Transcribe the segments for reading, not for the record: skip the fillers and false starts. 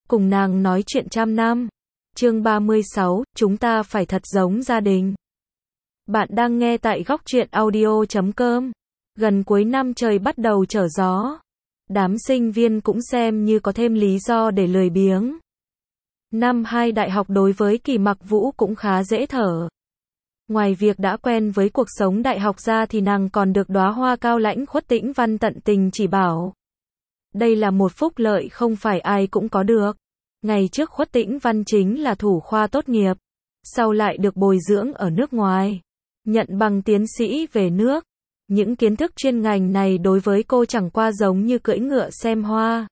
cùng nàng nói chuyện trăm năm. Chương 36, chúng ta phải thật giống gia đình. Bạn đang nghe tại góc truyện audio.com. Gần cuối năm trời bắt đầu trở gió. Đám sinh viên cũng xem như có thêm lý do để lười biếng. Năm 2 đại học đối với Kỳ Mặc Vũ cũng khá dễ thở. Ngoài việc đã quen với cuộc sống đại học ra thì nàng còn được đóa hoa cao lãnh Khuất Tĩnh Văn tận tình chỉ bảo. Đây là một phúc lợi không phải ai cũng có được. Ngày trước Khuất Tĩnh Văn chính là thủ khoa tốt nghiệp, sau lại được bồi dưỡng ở nước ngoài, nhận bằng tiến sĩ về nước. Những kiến thức chuyên ngành này đối với cô chẳng qua giống như cưỡi ngựa xem hoa.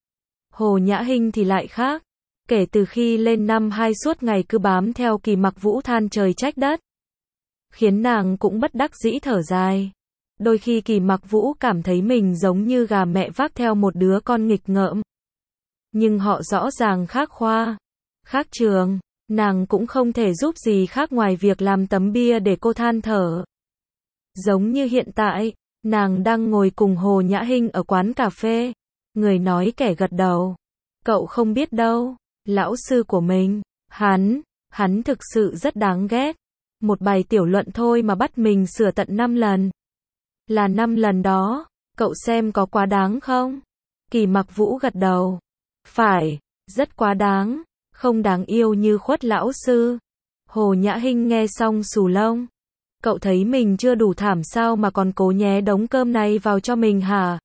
Hồ Nhã Hinh thì lại khác. Kể từ khi lên năm 2 suốt ngày cứ bám theo Kỳ Mặc Vũ than trời trách đất, khiến nàng cũng bất đắc dĩ thở dài. Đôi khi Kỳ Mặc Vũ cảm thấy mình giống như gà mẹ vác theo một đứa con nghịch ngợm. Nhưng họ rõ ràng khác khoa, khác trường, nàng cũng không thể giúp gì khác ngoài việc làm tấm bia để cô than thở. Giống như hiện tại, nàng đang ngồi cùng Hồ Nhã Hinh ở quán cà phê, người nói kẻ gật đầu. Cậu không biết đâu, lão sư của mình, hắn thực sự rất đáng ghét. Một bài tiểu luận thôi mà bắt mình sửa tận 5 lần. Là 5 lần đó, cậu xem có quá đáng không? Kỳ Mặc Vũ gật đầu. Phải, rất quá đáng, không đáng yêu như Khuất lão sư. Hồ Nhã Hinh nghe xong xù lông. Cậu thấy mình chưa đủ thảm sao mà còn cố nhé đống cơm này vào cho mình hả?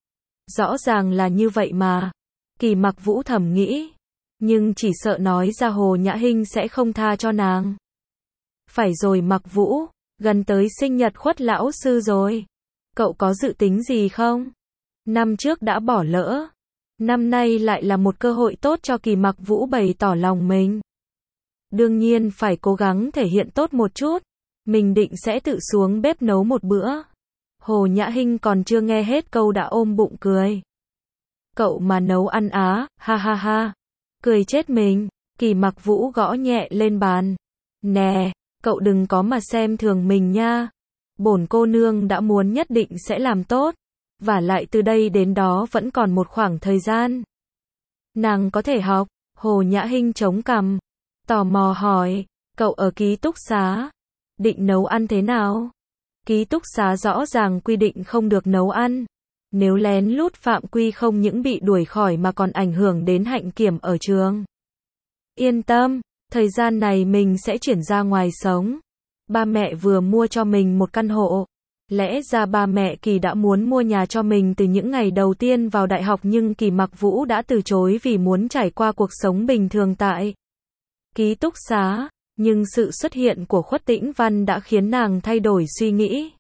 Rõ ràng là như vậy mà. Kỳ Mặc Vũ thầm nghĩ. Nhưng chỉ sợ nói ra Hồ Nhã Hinh sẽ không tha cho nàng. Phải rồi Mặc Vũ, gần tới sinh nhật Khuất lão sư rồi. Cậu có dự tính gì không? Năm trước đã bỏ lỡ. Năm nay lại là một cơ hội tốt cho Kỳ Mặc Vũ bày tỏ lòng mình. Đương nhiên phải cố gắng thể hiện tốt một chút. Mình định sẽ tự xuống bếp nấu một bữa. Hồ Nhã Hinh còn chưa nghe hết câu đã ôm bụng cười. Cậu mà nấu ăn á, ha ha ha. Cười chết mình. Kỳ Mặc Vũ gõ nhẹ lên bàn. Nè, cậu đừng có mà xem thường mình nha. Bổn cô nương đã muốn nhất định sẽ làm tốt. Vả lại từ đây đến đó vẫn còn một khoảng thời gian. Nàng có thể học. Hồ Nhã Hinh chống cằm, tò mò hỏi, cậu ở ký túc xá, định nấu ăn thế nào? Ký túc xá rõ ràng quy định không được nấu ăn. Nếu lén lút phạm quy không những bị đuổi khỏi mà còn ảnh hưởng đến hạnh kiểm ở trường. Yên tâm, thời gian này mình sẽ chuyển ra ngoài sống. Ba mẹ vừa mua cho mình một căn hộ. Lẽ ra ba mẹ Kỳ đã muốn mua nhà cho mình từ những ngày đầu tiên vào đại học nhưng Kỳ Mặc Vũ đã từ chối vì muốn trải qua cuộc sống bình thường tại ký túc xá. Nhưng sự xuất hiện của Khuất Tĩnh Văn đã khiến nàng thay đổi suy nghĩ.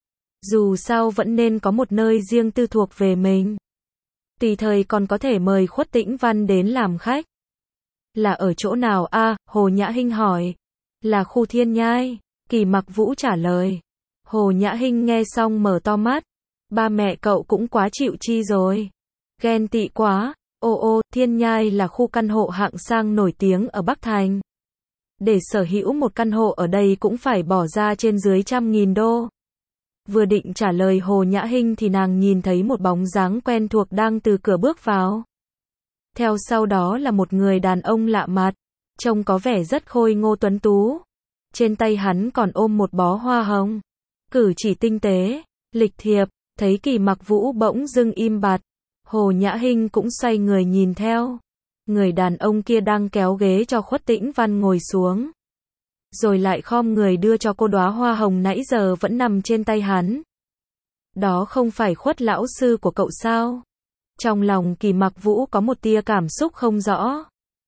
Dù sao vẫn nên có một nơi riêng tư thuộc về mình. Tùy thời còn có thể mời Khuất Tĩnh Văn đến làm khách. Là ở chỗ nào a? Hồ Nhã Hinh hỏi. Là khu Thiên Nhai. Kỳ Mặc Vũ trả lời. Hồ Nhã Hinh nghe xong mở to mắt. Ba mẹ cậu cũng quá chịu chi rồi. Ghen tị quá. Ô, Thiên Nhai là khu căn hộ hạng sang nổi tiếng ở Bắc Thành. Để sở hữu một căn hộ ở đây cũng phải bỏ ra trên dưới 100.000 đô. Vừa định trả lời Hồ Nhã Hinh thì nàng nhìn thấy một bóng dáng quen thuộc đang từ cửa bước vào. Theo sau đó là một người đàn ông lạ mặt, trông có vẻ rất khôi ngô tuấn tú. Trên tay hắn còn ôm một bó hoa hồng. Cử chỉ tinh tế, lịch thiệp, thấy Kỳ Mặc Vũ bỗng dưng im bặt. Hồ Nhã Hinh cũng xoay người nhìn theo. Người đàn ông kia đang kéo ghế cho Khuất Tĩnh Văn ngồi xuống. Rồi lại khom người đưa cho cô đóa hoa hồng nãy giờ vẫn nằm trên tay hắn. Đó không phải Khuất lão sư của cậu sao? Trong lòng Kỳ Mặc Vũ có một tia cảm xúc không rõ.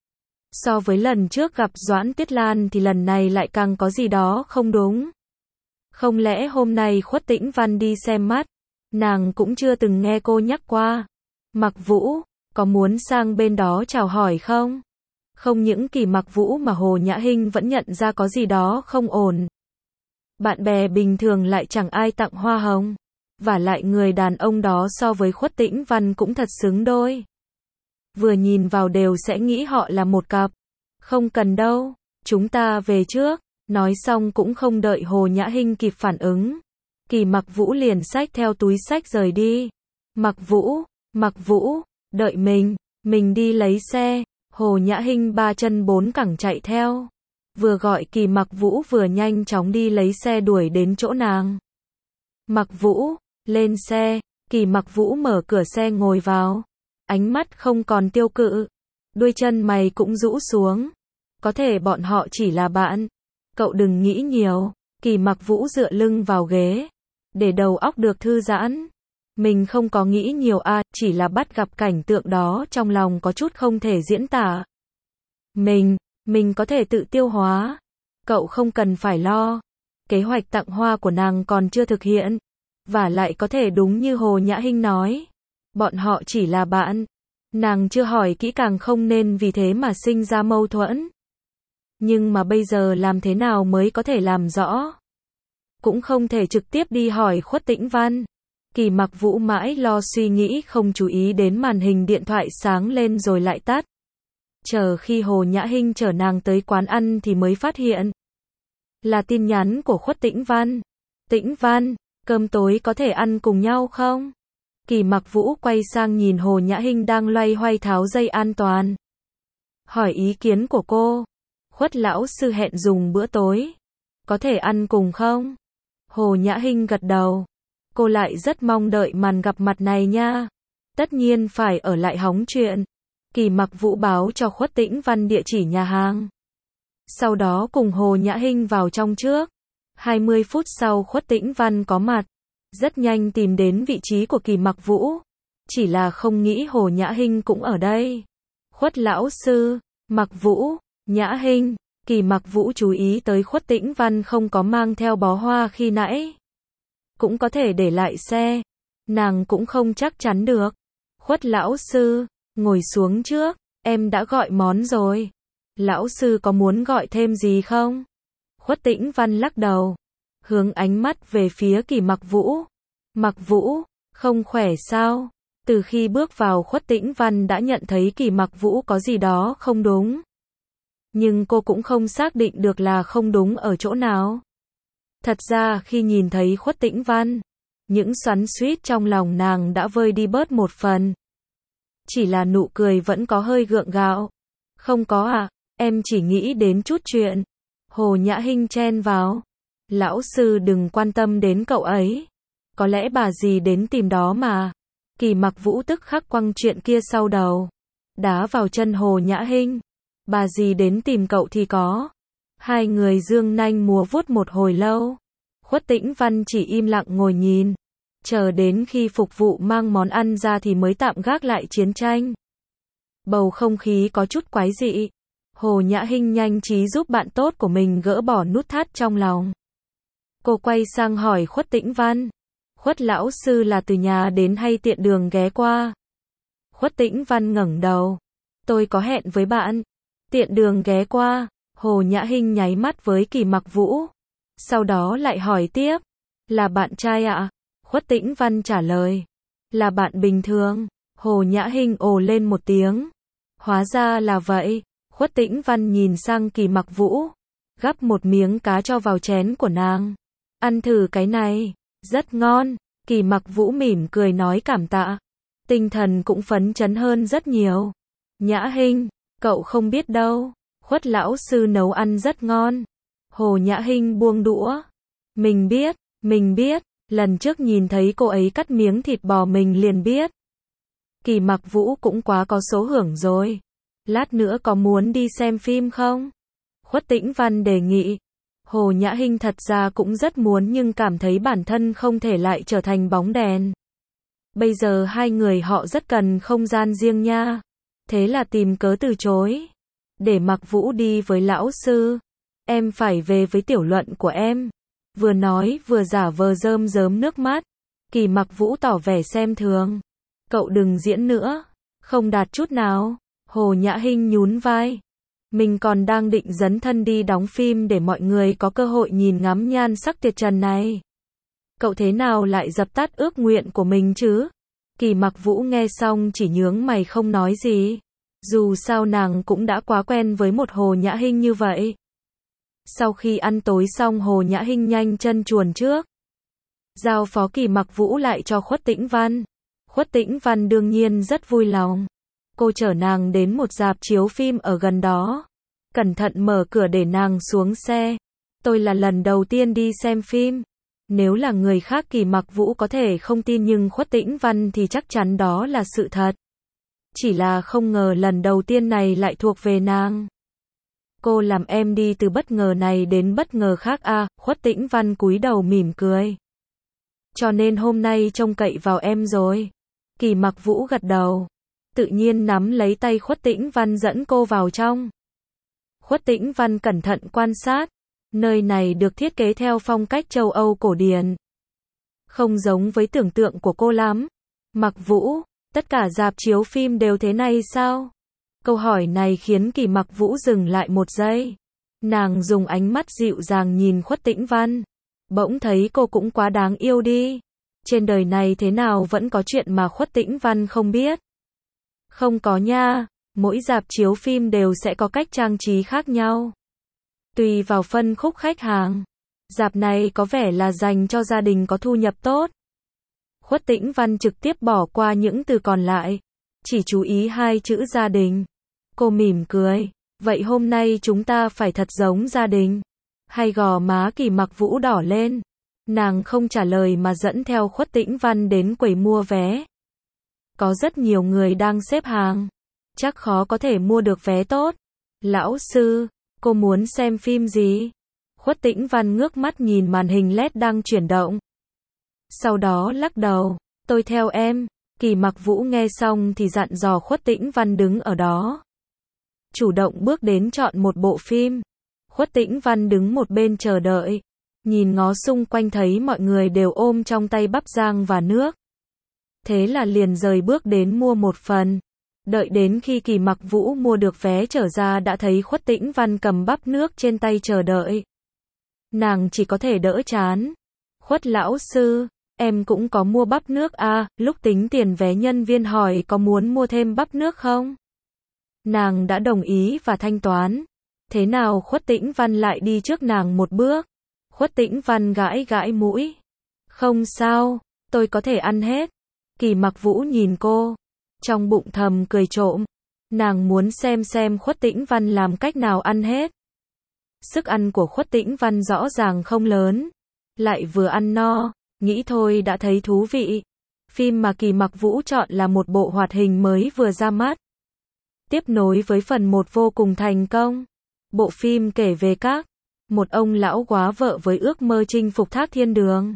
So với lần trước gặp Doãn Tuyết Lan thì lần này lại càng có gì đó không đúng. Không lẽ hôm nay Khuất Tĩnh Văn đi xem mắt? Nàng cũng chưa từng nghe cô nhắc qua. Mặc Vũ, có muốn sang bên đó chào hỏi không? Không những Kỳ Mặc Vũ mà Hồ Nhã Hinh vẫn nhận ra có gì đó không ổn. Bạn bè bình thường lại chẳng ai tặng hoa hồng. Vả lại người đàn ông đó so với Khuất Tĩnh Văn cũng thật xứng đôi. Vừa nhìn vào đều sẽ nghĩ họ là một cặp. Không cần đâu, chúng ta về trước. Nói xong cũng không đợi Hồ Nhã Hinh kịp phản ứng. Kỳ Mặc Vũ liền xách theo túi xách rời đi. Mặc Vũ, đợi mình đi lấy xe. Hồ Nhã Hinh ba chân bốn cẳng chạy theo. Vừa gọi Kỳ Mặc Vũ vừa nhanh chóng đi lấy xe đuổi đến chỗ nàng. Mặc Vũ, lên xe. Kỳ Mặc Vũ mở cửa xe ngồi vào. Ánh mắt không còn tiêu cự. Đuôi chân mày cũng rũ xuống. Có thể bọn họ chỉ là bạn. Cậu đừng nghĩ nhiều. Kỳ Mặc Vũ dựa lưng vào ghế. Để đầu óc được thư giãn. Mình không có nghĩ nhiều chỉ là bắt gặp cảnh tượng đó trong lòng có chút không thể diễn tả. Mình có thể tự tiêu hóa. Cậu không cần phải lo. Kế hoạch tặng hoa của nàng còn chưa thực hiện. Và lại có thể đúng như Hồ Nhã Hinh nói. Bọn họ chỉ là bạn. Nàng chưa hỏi kỹ càng không nên vì thế mà sinh ra mâu thuẫn. Nhưng mà bây giờ làm thế nào mới có thể làm rõ? Cũng không thể trực tiếp đi hỏi Khuất Tĩnh Văn. Kỳ Mặc Vũ mãi lo suy nghĩ không chú ý đến màn hình điện thoại sáng lên rồi lại tắt. Chờ khi Hồ Nhã Hinh chở nàng tới quán ăn thì mới phát hiện. Là tin nhắn của Khuất Tĩnh Văn. Tĩnh Văn, cơm tối có thể ăn cùng nhau không? Kỳ Mặc Vũ quay sang nhìn Hồ Nhã Hinh đang loay hoay tháo dây an toàn. Hỏi ý kiến của cô. Khuất lão sư hẹn dùng bữa tối. Có thể ăn cùng không? Hồ Nhã Hinh gật đầu. Cô lại rất mong đợi màn gặp mặt này nha. Tất nhiên phải ở lại hóng chuyện. Kỳ Mặc Vũ báo cho Khuất Tĩnh Văn địa chỉ nhà hàng. Sau đó cùng Hồ Nhã Hinh vào trong trước. 20 phút sau Khuất Tĩnh Văn có mặt. Rất nhanh tìm đến vị trí của Kỳ Mặc Vũ. Chỉ là không nghĩ Hồ Nhã Hinh cũng ở đây. Khuất lão sư, Mặc Vũ, Nhã Hinh. Kỳ Mặc Vũ chú ý tới Khuất Tĩnh Văn không có mang theo bó hoa khi nãy. Cũng có thể để lại xe. Nàng cũng không chắc chắn được. Khuất lão sư, ngồi xuống trước. Em đã gọi món rồi. Lão sư có muốn gọi thêm gì không? Khuất Tĩnh Văn lắc đầu. Hướng ánh mắt về phía Kỳ Mặc Vũ. Mặc Vũ, không khỏe sao? Từ khi bước vào Khuất Tĩnh Văn đã nhận thấy Kỳ Mặc Vũ có gì đó không đúng. Nhưng cô cũng không xác định được là không đúng ở chỗ nào. Thật ra khi nhìn thấy Khuất Tĩnh Văn, những xoắn xuýt trong lòng nàng đã vơi đi bớt một phần. Chỉ là nụ cười vẫn có hơi gượng gạo. Không có em chỉ nghĩ đến chút chuyện. Hồ Nhã Hinh chen vào. Lão sư đừng quan tâm đến cậu ấy. Có lẽ bà dì đến tìm đó mà. Kỳ Mặc Vũ tức khắc quăng chuyện kia sau đầu. Đá vào chân Hồ Nhã Hinh. Bà dì đến tìm cậu thì có. Hai người dương nanh múa vuốt một hồi lâu. Khuất Tĩnh Văn chỉ im lặng ngồi nhìn. Chờ đến khi phục vụ mang món ăn ra thì mới tạm gác lại chiến tranh. Bầu không khí có chút quái dị. Hồ Nhã Hinh nhanh trí giúp bạn tốt của mình gỡ bỏ nút thắt trong lòng. Cô quay sang hỏi Khuất Tĩnh Văn. Khuất lão sư là từ nhà đến hay tiện đường ghé qua? Khuất Tĩnh Văn ngẩng đầu. Tôi có hẹn với bạn. Tiện đường ghé qua. Hồ Nhã Hinh nháy mắt với Kỳ Mặc Vũ. Sau đó lại hỏi tiếp. Là bạn trai ạ? Khuất Tĩnh Văn trả lời. Là bạn bình thường. Hồ Nhã Hinh ồ lên một tiếng. Hóa ra là vậy. Khuất Tĩnh Văn nhìn sang Kỳ Mặc Vũ. Gắp một miếng cá cho vào chén của nàng. Ăn thử cái này. Rất ngon. Kỳ Mặc Vũ mỉm cười nói cảm tạ. Tinh thần cũng phấn chấn hơn rất nhiều. Nhã Hinh, cậu không biết đâu. Khuất lão sư nấu ăn rất ngon. Hồ Nhã Hinh buông đũa. Mình biết. Lần trước nhìn thấy cô ấy cắt miếng thịt bò mình liền biết. Kỳ Mặc Vũ cũng quá có số hưởng rồi. Lát nữa có muốn đi xem phim không? Khuất Tĩnh Văn đề nghị. Hồ Nhã Hinh thật ra cũng rất muốn nhưng cảm thấy bản thân không thể lại trở thành bóng đèn. Bây giờ hai người họ rất cần không gian riêng nha. Thế là tìm cớ từ chối. Để Mặc Vũ đi với lão sư. Em phải về với tiểu luận của em. Vừa nói vừa giả vờ rơm rớm nước mắt. Kỳ Mặc Vũ tỏ vẻ xem thường. Cậu đừng diễn nữa. Không đạt chút nào. Hồ Nhã Hinh nhún vai. Mình còn đang định dấn thân đi đóng phim để mọi người có cơ hội nhìn ngắm nhan sắc tuyệt trần này. Cậu thế nào lại dập tắt ước nguyện của mình chứ? Kỳ Mặc Vũ nghe xong chỉ nhướng mày không nói gì. Dù sao nàng cũng đã quá quen với một Hồ Nhã Hinh như vậy. Sau khi ăn tối xong Hồ Nhã Hinh nhanh chân chuồn trước. Giao phó Kỳ Mặc Vũ lại cho Khuất Tĩnh Văn. Khuất Tĩnh Văn đương nhiên rất vui lòng. Cô chở nàng đến một rạp chiếu phim ở gần đó. Cẩn thận mở cửa để nàng xuống xe. Tôi là lần đầu tiên đi xem phim. Nếu là người khác Kỳ Mặc Vũ có thể không tin nhưng Khuất Tĩnh Văn thì chắc chắn đó là sự thật. Chỉ là không ngờ lần đầu tiên này lại thuộc về nàng. Cô làm em đi từ bất ngờ này đến bất ngờ khác à, Khuất Tĩnh Văn cúi đầu mỉm cười. Cho nên hôm nay trông cậy vào em rồi. Kỳ Mặc Vũ gật đầu. Tự nhiên nắm lấy tay Khuất Tĩnh Văn dẫn cô vào trong. Khuất Tĩnh Văn cẩn thận quan sát. Nơi này được thiết kế theo phong cách châu Âu cổ điển. Không giống với tưởng tượng của cô lắm. Mặc Vũ, tất cả rạp chiếu phim đều thế này sao? Câu hỏi này khiến Kỳ Mặc Vũ dừng lại một giây. Nàng dùng ánh mắt dịu dàng nhìn Khuất Tĩnh Văn. Bỗng thấy cô cũng quá đáng yêu đi. Trên đời này thế nào vẫn có chuyện mà Khuất Tĩnh Văn không biết. Không có nha, mỗi rạp chiếu phim đều sẽ có cách trang trí khác nhau. Tùy vào phân khúc khách hàng. Rạp này có vẻ là dành cho gia đình có thu nhập tốt. Khuất Tĩnh Văn trực tiếp bỏ qua những từ còn lại. Chỉ chú ý hai chữ gia đình. Cô mỉm cười. Vậy hôm nay chúng ta phải thật giống gia đình. Hay gò má Kỳ Mặc Vũ đỏ lên. Nàng không trả lời mà dẫn theo Khuất Tĩnh Văn đến quầy mua vé. Có rất nhiều người đang xếp hàng. Chắc khó có thể mua được vé tốt. Lão sư, cô muốn xem phim gì? Khuất Tĩnh Văn ngước mắt nhìn màn hình LED đang chuyển động. Sau đó lắc đầu. Tôi theo em. Kỳ Mặc Vũ nghe xong thì dặn dò Khuất Tĩnh Văn đứng ở đó. Chủ động bước đến chọn một bộ phim. Khuất Tĩnh Văn đứng một bên chờ đợi. Nhìn ngó xung quanh thấy mọi người đều ôm trong tay bắp rang và nước. Thế là liền rời bước đến mua một phần. Đợi đến khi Kỳ Mặc Vũ mua được vé trở ra đã thấy Khuất Tĩnh Văn cầm bắp nước trên tay chờ đợi. Nàng chỉ có thể đỡ chán. Khuất lão sư, em cũng có mua bắp nước à, lúc tính tiền vé nhân viên hỏi có muốn mua thêm bắp nước không? Nàng đã đồng ý và thanh toán. Thế nào Khuất Tĩnh Văn lại đi trước nàng một bước? Khuất Tĩnh Văn gãi gãi mũi. Không sao, tôi có thể ăn hết. Kỳ Mặc Vũ nhìn cô. Trong bụng thầm cười trộm. Nàng muốn xem Khuất Tĩnh Văn làm cách nào ăn hết. Sức ăn của Khuất Tĩnh Văn rõ ràng không lớn. Lại vừa ăn no, nghĩ thôi đã thấy thú vị. Phim mà Kỳ Mặc Vũ chọn là một bộ hoạt hình mới vừa ra mắt. Tiếp nối với phần 1 vô cùng thành công. Bộ phim kể về một ông lão góa vợ với ước mơ chinh phục thác thiên đường.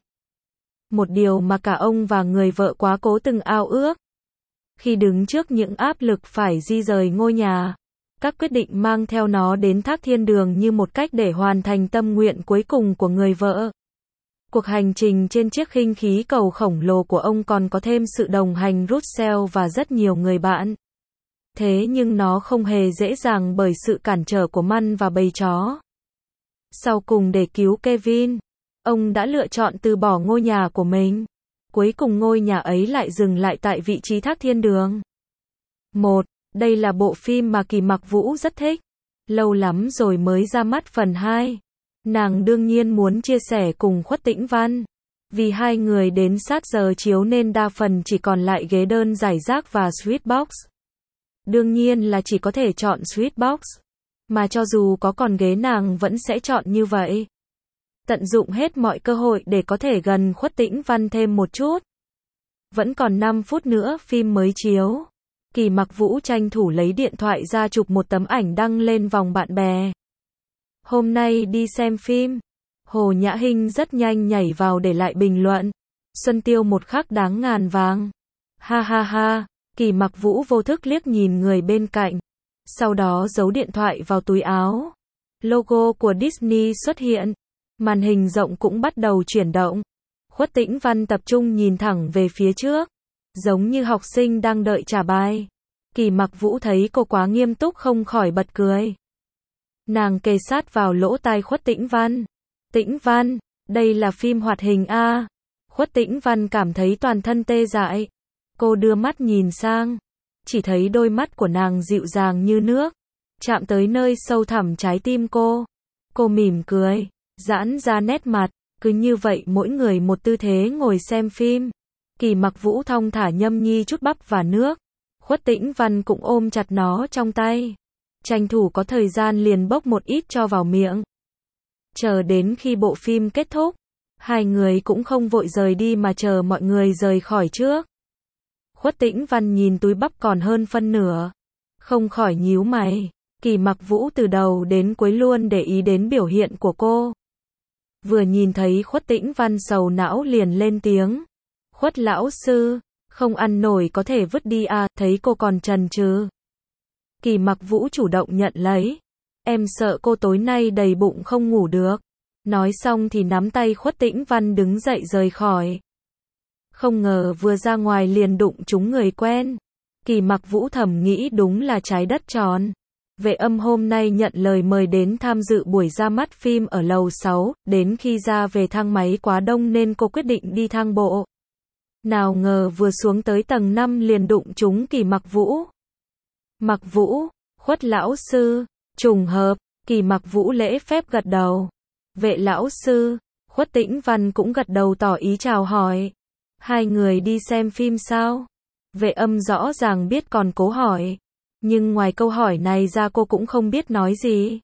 Một điều mà cả ông và người vợ quá cố từng ao ước. Khi đứng trước những áp lực phải di rời ngôi nhà, các quyết định mang theo nó đến thác thiên đường như một cách để hoàn thành tâm nguyện cuối cùng của người vợ. Cuộc hành trình trên chiếc khinh khí cầu khổng lồ của ông còn có thêm sự đồng hành Russell và rất nhiều người bạn. Thế nhưng nó không hề dễ dàng bởi sự cản trở của Man và bầy chó. Sau cùng để cứu Kevin, ông đã lựa chọn từ bỏ ngôi nhà của mình. Cuối cùng ngôi nhà ấy lại dừng lại tại vị trí thác thiên đường. Đây là bộ phim mà Kỳ Mặc Vũ rất thích. Lâu lắm rồi mới ra mắt phần 2. Nàng đương nhiên muốn chia sẻ cùng Khuất Tĩnh Văn. Vì hai người đến sát giờ chiếu nên đa phần chỉ còn lại ghế đơn giải rác và Sweetbox. Đương nhiên là chỉ có thể chọn Sweetbox. Mà cho dù có còn ghế nàng vẫn sẽ chọn như vậy. Tận dụng hết mọi cơ hội để có thể gần Khuất Tĩnh Văn thêm một chút. Vẫn còn 5 phút nữa phim mới chiếu. Kỳ Mặc Vũ tranh thủ lấy điện thoại ra chụp một tấm ảnh đăng lên vòng bạn bè. Hôm nay đi xem phim. Hồ Nhã Hinh rất nhanh nhảy vào để lại bình luận. Xuân Tiêu một khắc đáng ngàn vàng. Ha ha ha. Kỳ Mặc Vũ vô thức liếc nhìn người bên cạnh. Sau đó giấu điện thoại vào túi áo. Logo của Disney xuất hiện. Màn hình rộng cũng bắt đầu chuyển động. Khuất Tĩnh Văn tập trung nhìn thẳng về phía trước. Giống như học sinh đang đợi trả bài. Kỳ Mặc Vũ thấy cô quá nghiêm túc không khỏi bật cười. Nàng kề sát vào lỗ tai Khuất Tĩnh Văn. Tĩnh Văn, đây là phim hoạt hình a. Khuất Tĩnh Văn cảm thấy toàn thân tê dại. Cô đưa mắt nhìn sang. Chỉ thấy đôi mắt của nàng dịu dàng như nước. Chạm tới nơi sâu thẳm trái tim cô. Cô mỉm cười. Giãn ra nét mặt. Cứ như vậy mỗi người một tư thế ngồi xem phim. Kỳ Mặc Vũ thong thả nhâm nhi chút bắp và nước. Khuất Tĩnh Văn cũng ôm chặt nó trong tay. Tranh thủ có thời gian liền bốc một ít cho vào miệng. Chờ đến khi bộ phim kết thúc, hai người cũng không vội rời đi mà chờ mọi người rời khỏi trước. Khuất Tĩnh Văn nhìn túi bắp còn hơn phân nửa, không khỏi nhíu mày. Kỳ Mặc Vũ từ đầu đến cuối luôn để ý đến biểu hiện của cô. Vừa nhìn thấy Khuất Tĩnh Văn sầu não liền lên tiếng. Khuất lão sư, không ăn nổi có thể vứt đi à, thấy cô còn chần chừ. Kỳ Mặc Vũ chủ động nhận lấy. Em sợ cô tối nay đầy bụng không ngủ được. Nói xong thì nắm tay Khuất Tĩnh Văn đứng dậy rời khỏi. Không ngờ vừa ra ngoài liền đụng trúng người quen. Kỳ Mặc Vũ thầm nghĩ đúng là trái đất tròn. Vệ Âm hôm nay nhận lời mời đến tham dự buổi ra mắt phim ở lầu 6, đến khi ra về thang máy quá đông nên cô quyết định đi thang bộ. Nào ngờ vừa xuống tới tầng 5 liền đụng trúng Kỳ Mặc Vũ. Mặc Vũ, Khuất lão sư, trùng hợp, Kỳ Mặc Vũ lễ phép gật đầu. Vệ lão sư, Khuất Tĩnh Văn cũng gật đầu tỏ ý chào hỏi. Hai người đi xem phim sao? Vệ Âm rõ ràng biết còn cố hỏi. Nhưng ngoài câu hỏi này ra cô cũng không biết nói gì.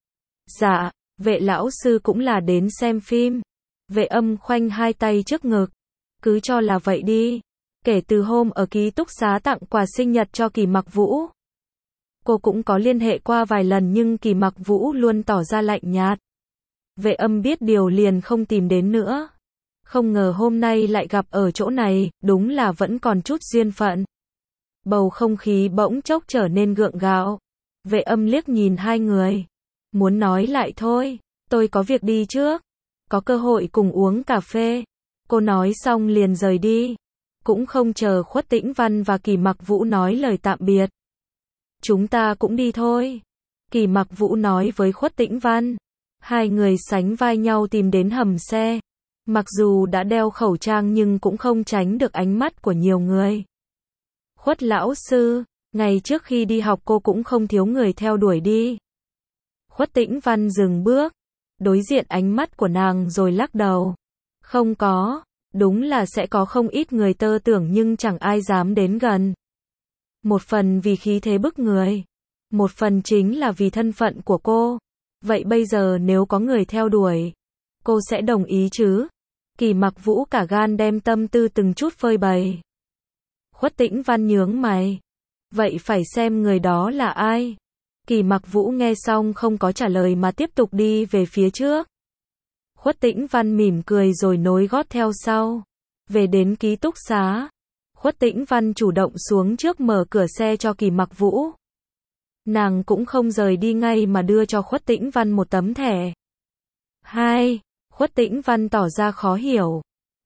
Dạ, vệ lão sư cũng là đến xem phim. Vệ Âm khoanh hai tay trước ngực. Cứ cho là vậy đi. Kể từ hôm ở ký túc xá tặng quà sinh nhật cho Kỳ Mặc Vũ, cô cũng có liên hệ qua vài lần nhưng Kỳ Mặc Vũ luôn tỏ ra lạnh nhạt. Vệ Âm biết điều liền không tìm đến nữa. Không ngờ hôm nay lại gặp ở chỗ này, đúng là vẫn còn chút duyên phận. Bầu không khí bỗng chốc trở nên gượng gạo. Vệ Âm liếc nhìn hai người. Muốn nói lại thôi, tôi có việc đi trước. Có cơ hội cùng uống cà phê. Cô nói xong liền rời đi. Cũng không chờ Khuất Tĩnh Văn và Kỳ Mặc Vũ nói lời tạm biệt. Chúng ta cũng đi thôi. Kỳ Mặc Vũ nói với Khuất Tĩnh Văn. Hai người sánh vai nhau tìm đến hầm xe. Mặc dù đã đeo khẩu trang nhưng cũng không tránh được ánh mắt của nhiều người. Khuất lão sư, ngày trước khi đi học cô cũng không thiếu người theo đuổi đi. Khuất Tĩnh Văn dừng bước, đối diện ánh mắt của nàng rồi lắc đầu. Không có, đúng là sẽ có không ít người tơ tưởng nhưng chẳng ai dám đến gần. Một phần vì khí thế bức người, một phần chính là vì thân phận của cô. Vậy bây giờ nếu có người theo đuổi, cô sẽ đồng ý chứ? Kỳ Mặc Vũ cả gan đem tâm tư từng chút phơi bày. Khuất Tĩnh Văn nhướng mày. Vậy phải xem người đó là ai? Kỳ Mặc Vũ nghe xong không có trả lời mà tiếp tục đi về phía trước. Khuất Tĩnh Văn mỉm cười rồi nối gót theo sau. Về đến ký túc xá, Khuất Tĩnh Văn chủ động xuống trước mở cửa xe cho Kỳ Mặc Vũ. Nàng cũng không rời đi ngay mà đưa cho Khuất Tĩnh Văn một tấm thẻ. Khuất Tĩnh Văn tỏ ra khó hiểu.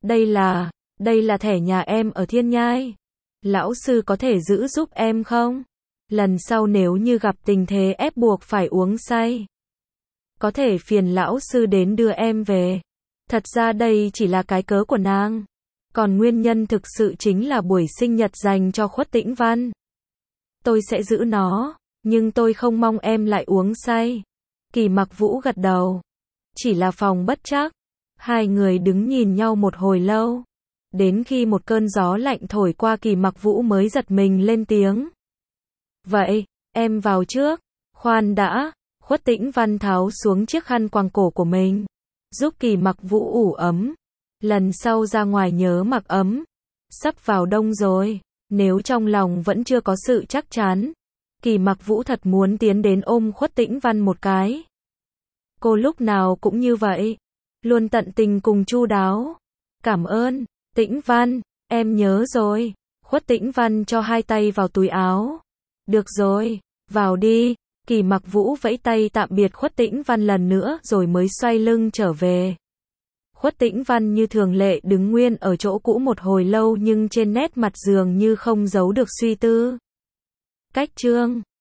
Đây là thẻ nhà em ở Thiên Nhai. Lão sư có thể giữ giúp em không? Lần sau nếu như gặp tình thế ép buộc phải uống say, có thể phiền lão sư đến đưa em về. Thật ra đây chỉ là cái cớ của nàng. Còn nguyên nhân thực sự chính là buổi sinh nhật dành cho Khuất Tĩnh Văn. Tôi sẽ giữ nó, nhưng tôi không mong em lại uống say. Kỳ Mặc Vũ gật đầu. Chỉ là phòng bất trắc. Hai người đứng nhìn nhau một hồi lâu. Đến khi một cơn gió lạnh thổi qua Kỳ Mặc Vũ mới giật mình lên tiếng. Vậy, em vào trước. Khoan đã, Khuất Tĩnh Văn tháo xuống chiếc khăn quàng cổ của mình, giúp Kỳ Mặc Vũ ủ ấm. Lần sau ra ngoài nhớ mặc ấm. Sắp vào đông rồi, nếu trong lòng vẫn chưa có sự chắc chắn, Kỳ Mặc Vũ thật muốn tiến đến ôm Khuất Tĩnh Văn một cái. Cô lúc nào cũng như vậy, luôn tận tình cùng chu đáo. Cảm ơn, Tĩnh Văn, em nhớ rồi. Khuất Tĩnh Văn cho hai tay vào túi áo. Được rồi, vào đi. Kỳ Mặc Vũ vẫy tay tạm biệt Khuất Tĩnh Văn lần nữa rồi mới xoay lưng trở về. Khuất Tĩnh Văn như thường lệ đứng nguyên ở chỗ cũ một hồi lâu nhưng trên nét mặt dường như không giấu được suy tư. Cách chương